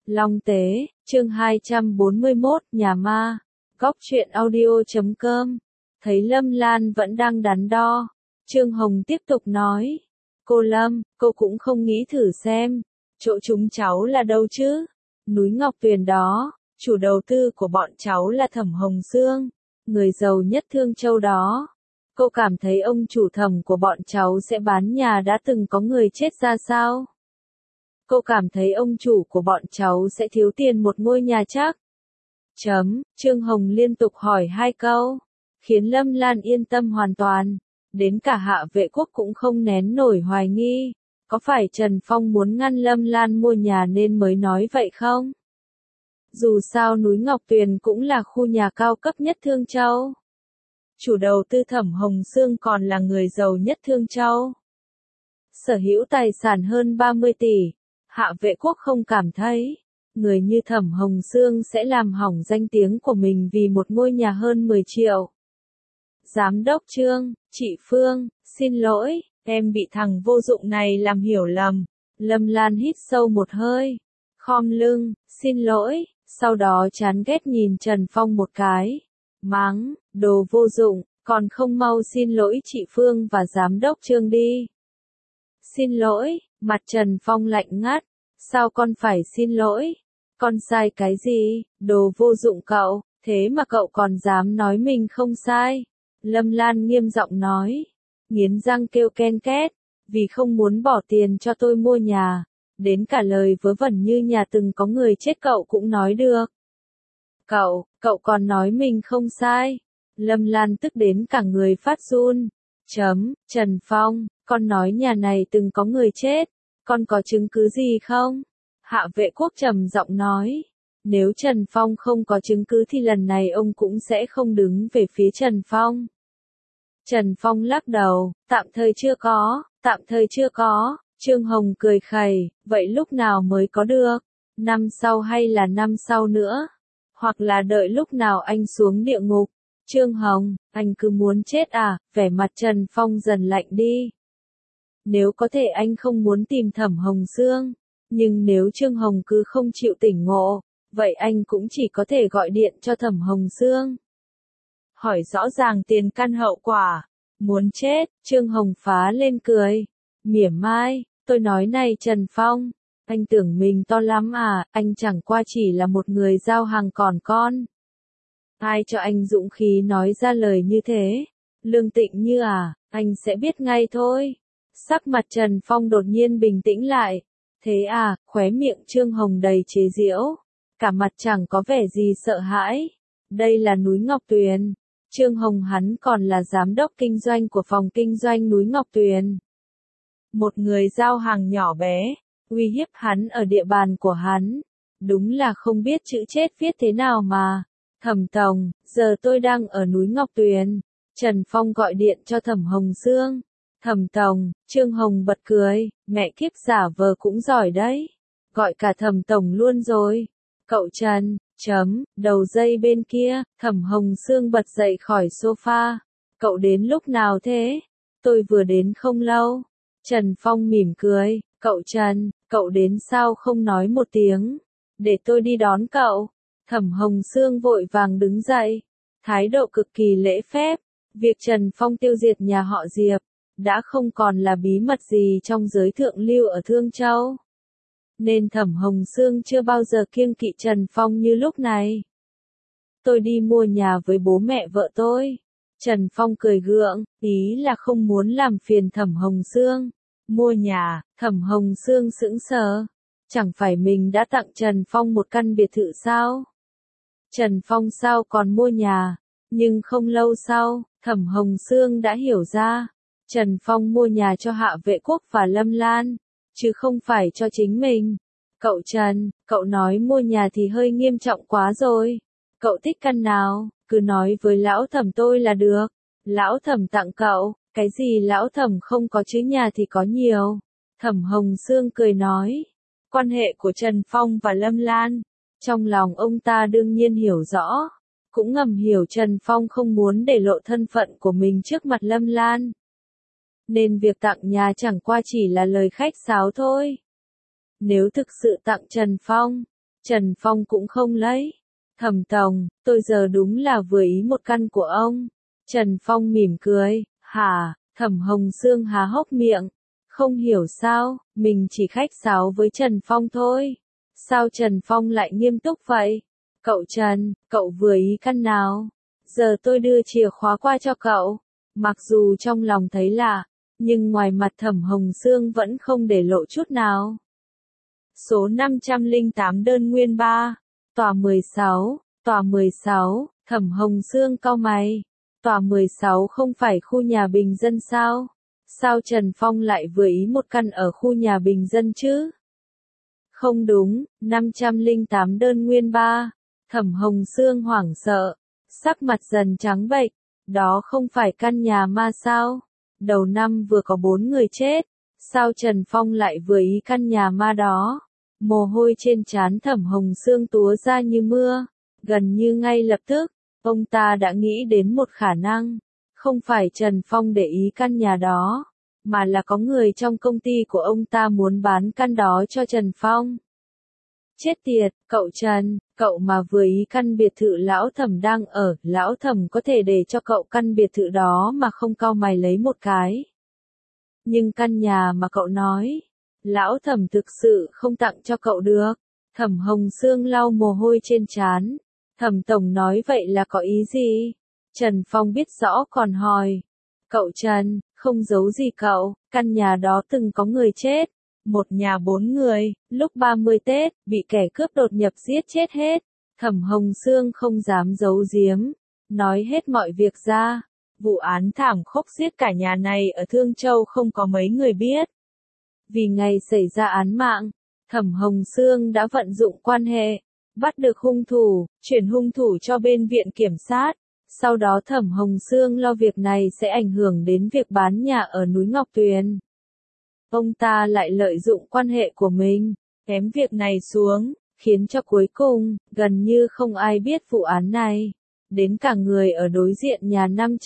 Long Tế, chương 241, Nhà Ma, Góc truyện audio.com. Thấy Lâm Lan vẫn đang đắn đo, Trương Hồng tiếp tục nói. Cô Lâm, cô cũng không nghĩ thử xem, chỗ chúng cháu là đâu chứ? Núi Ngọc Tuyền đó, chủ đầu tư của bọn cháu là Thẩm Hồng Sương, người giàu nhất Thương Châu đó. Cô cảm thấy ông chủ Thẩm của bọn cháu sẽ bán nhà đã từng có người chết ra sao? Cô cảm thấy ông chủ của bọn cháu sẽ thiếu tiền một ngôi nhà chắc? Trương Hồng liên tục hỏi hai câu, khiến Lâm Lan yên tâm hoàn toàn. Đến cả Hạ Vệ Quốc cũng không nén nổi hoài nghi, có phải Trần Phong muốn ngăn Lâm Lan mua nhà nên mới nói vậy không? Dù sao núi Ngọc Tuyền cũng là khu nhà cao cấp nhất Thương Châu. Chủ đầu tư Thẩm Hồng Sương còn là người giàu nhất Thương Châu, sở hữu tài sản hơn 30 tỷ. Hạ Vệ Quốc không cảm thấy người như Thẩm Hồng Sương sẽ làm hỏng danh tiếng của mình vì một ngôi nhà hơn 10 triệu. Giám đốc Trương, chị Phương, xin lỗi, em bị thằng vô dụng này làm hiểu lầm. Lâm Lan hít sâu một hơi, khom lưng, xin lỗi, sau đó chán ghét nhìn Trần Phong một cái, mắng, đồ vô dụng, còn không mau xin lỗi chị Phương và giám đốc Trương đi. Xin lỗi, mặt Trần Phong lạnh ngắt, sao con phải xin lỗi? Con sai cái gì, đồ vô dụng cậu, thế mà cậu còn dám nói mình không sai. Lâm Lan nghiêm giọng nói, nghiến răng kêu ken két, vì không muốn bỏ tiền cho tôi mua nhà, đến cả lời vớ vẩn như nhà từng có người chết cậu cũng nói được. Cậu còn nói mình không sai. Lâm Lan tức đến cả người phát run. Trần Phong, con nói nhà này từng có người chết, con có chứng cứ gì không? Hạ Vệ Quốc trầm giọng nói, nếu Trần Phong không có chứng cứ thì lần này ông cũng sẽ không đứng về phía Trần Phong. Trần Phong lắc đầu, tạm thời chưa có. Trương Hồng cười khẩy, vậy lúc nào mới có được? Năm sau hay là năm sau nữa? Hoặc là đợi lúc nào anh xuống địa ngục? Trương Hồng, anh cứ muốn chết à? Vẻ mặt Trần Phong dần lạnh đi. Nếu có thể anh không muốn tìm Thẩm Hồng Sương, nhưng nếu Trương Hồng cứ không chịu tỉnh ngộ, vậy anh cũng chỉ có thể gọi điện cho Thẩm Hồng Sương. Hỏi rõ ràng tiền căn hậu quả. Muốn chết, Trương Hồng phá lên cười. Mỉa mai, tôi nói này Trần Phong, anh tưởng mình to lắm à, anh chẳng qua chỉ là một người giao hàng còn con. Ai cho anh dũng khí nói ra lời như thế? Lương Tịnh Như à, anh sẽ biết ngay thôi. Sắc mặt Trần Phong đột nhiên bình tĩnh lại. Thế à, khóe miệng Trương Hồng đầy chế giễu, cả mặt chẳng có vẻ gì sợ hãi. Đây là núi Ngọc Tuyền. Trương Hồng hắn còn là giám đốc kinh doanh của phòng kinh doanh núi Ngọc Tuyền. Một người giao hàng nhỏ bé, uy hiếp hắn ở địa bàn của hắn. Đúng là không biết chữ chết viết thế nào mà. Thẩm Tổng, giờ tôi đang ở núi Ngọc Tuyền. Trần Phong gọi điện cho Thẩm Hồng Sương. Thẩm Tổng, Trương Hồng bật cười, mẹ kiếp giả vờ cũng giỏi đấy. Gọi cả Thẩm Tổng luôn rồi. Cậu Trần, đầu dây bên kia, Thẩm Hồng Sương bật dậy khỏi sofa. Cậu đến lúc nào thế? Tôi vừa đến không lâu. Trần Phong mỉm cười, cậu Trần, cậu đến sao không nói một tiếng? Để tôi đi đón cậu. Thẩm Hồng Sương vội vàng đứng dậy, thái độ cực kỳ lễ phép. Việc Trần Phong tiêu diệt nhà họ Diệp đã không còn là bí mật gì trong giới thượng lưu ở Thương Châu. Nên Thẩm Hồng Sương chưa bao giờ kiêng kỵ Trần Phong như lúc này. Tôi đi mua nhà với bố mẹ vợ tôi. Trần Phong cười gượng, ý là không muốn làm phiền Thẩm Hồng Sương. Mua nhà, Thẩm Hồng Sương sững sờ. Chẳng phải mình đã tặng Trần Phong một căn biệt thự sao? Trần Phong sao còn mua nhà? Nhưng không lâu sau, Thẩm Hồng Sương đã hiểu ra. Trần Phong mua nhà cho Hạ Vệ Quốc và Lâm Lan, chứ không phải cho chính mình. Cậu Trần, cậu nói mua nhà thì hơi nghiêm trọng quá rồi. Cậu thích căn nào, cứ nói với lão Thẩm tôi là được. Lão Thẩm tặng cậu, cái gì lão Thẩm không có chứ nhà thì có nhiều. Thẩm Hồng Sương cười nói, quan hệ của Trần Phong và Lâm Lan, trong lòng ông ta đương nhiên hiểu rõ, cũng ngầm hiểu Trần Phong không muốn để lộ thân phận của mình trước mặt Lâm Lan. Nên việc tặng nhà chẳng qua chỉ là lời khách sáo thôi. Nếu thực sự tặng Trần Phong, Trần Phong cũng không lấy. Thẩm tổng, tôi giờ đúng là vừa ý một căn của ông. Trần Phong mỉm cười, hả? Thẩm Hồng Sương há hốc miệng. Không hiểu sao, mình chỉ khách sáo với Trần Phong thôi. Sao Trần Phong lại nghiêm túc vậy? Cậu Trần, cậu vừa ý căn nào? Giờ tôi đưa chìa khóa qua cho cậu. Mặc dù trong lòng thấy lạ, nhưng ngoài mặt Thẩm Hồng Sương vẫn không để lộ chút nào. Số 508 đơn nguyên 3, tòa 16, tòa 16, Thẩm Hồng Sương cau mày. Tòa 16 không phải khu nhà bình dân sao? Sao Trần Phong lại vừa ý một căn ở khu nhà bình dân chứ? Không đúng, 508 đơn nguyên 3. Thẩm Hồng Sương hoảng sợ, sắc mặt dần trắng bệch. Đó không phải căn nhà ma sao? Đầu năm vừa có 4 người chết. Sao Trần Phong lại vừa ý căn nhà ma đó? Mồ hôi trên trán Thẩm Hồng Sương túa ra như mưa. Gần như ngay lập tức, ông ta đã nghĩ đến một khả năng. Không phải Trần Phong để ý căn nhà đó, mà là có người trong công ty của ông ta muốn bán căn đó cho Trần Phong. Chết tiệt, cậu Trần, cậu mà vừa ý căn biệt thự lão Thẩm đang ở, lão Thẩm có thể để cho cậu căn biệt thự đó mà không cau mày lấy một cái. Nhưng căn nhà mà cậu nói, lão Thẩm thực sự không tặng cho cậu được. Thẩm Hồng Sương lau mồ hôi trên trán. Thẩm tổng nói vậy là có ý gì? Trần Phong biết rõ còn hỏi. Cậu Trần, không giấu gì cậu, căn nhà đó từng có người chết. Một nhà 4 người, lúc 30 Tết, bị kẻ cướp đột nhập giết chết hết. Thẩm Hồng Sương không dám giấu giếm, nói hết mọi việc ra. Vụ án thảm khốc giết cả nhà này ở Thương Châu không có mấy người biết. Vì ngày xảy ra án mạng, Thẩm Hồng Sương đã vận dụng quan hệ, bắt được hung thủ, chuyển hung thủ cho bên viện kiểm sát. Sau đó Thẩm Hồng Sương lo việc này sẽ ảnh hưởng đến việc bán nhà ở núi Ngọc Tuyền. Ông ta lại lợi dụng quan hệ của mình, ém việc này xuống, khiến cho cuối cùng, gần như không ai biết vụ án này. Đến cả người ở đối diện nhà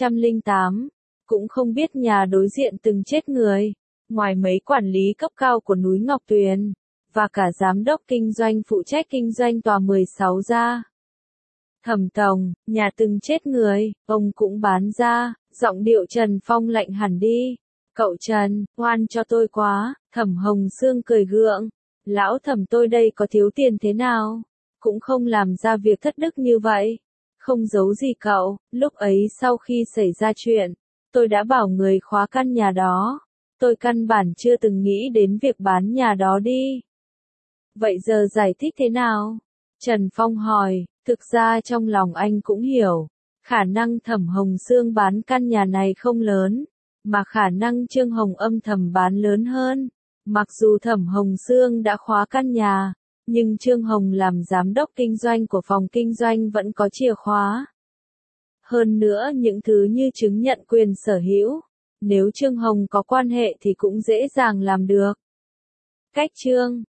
508, cũng không biết nhà đối diện từng chết người. Ngoài mấy quản lý cấp cao của núi Ngọc Tuyền, và cả giám đốc kinh doanh phụ trách kinh doanh tòa 16 ra. Thẩm tổng, nhà từng chết người, ông cũng bán ra. Giọng điệu Trần Phong lạnh hẳn đi. Cậu Trần, oan cho tôi quá. Thẩm Hồng Sương cười gượng. Lão Thẩm tôi đây có thiếu tiền thế nào? Cũng không làm ra việc thất đức như vậy. Không giấu gì cậu, lúc ấy sau khi xảy ra chuyện, tôi đã bảo người khóa căn nhà đó. Tôi căn bản chưa từng nghĩ đến việc bán nhà đó đi. Vậy giờ giải thích thế nào? Trần Phong hỏi. Thực ra trong lòng anh cũng hiểu, khả năng Thẩm Hồng Sương bán căn nhà này không lớn, mà khả năng Trương Hồng âm thầm bán lớn hơn. Mặc dù Thẩm Hồng Sương đã khóa căn nhà, nhưng Trương Hồng làm giám đốc kinh doanh của phòng kinh doanh vẫn có chìa khóa. Hơn nữa những thứ như chứng nhận quyền sở hữu, nếu Trương Hồng có quan hệ thì cũng dễ dàng làm được. Cách Trương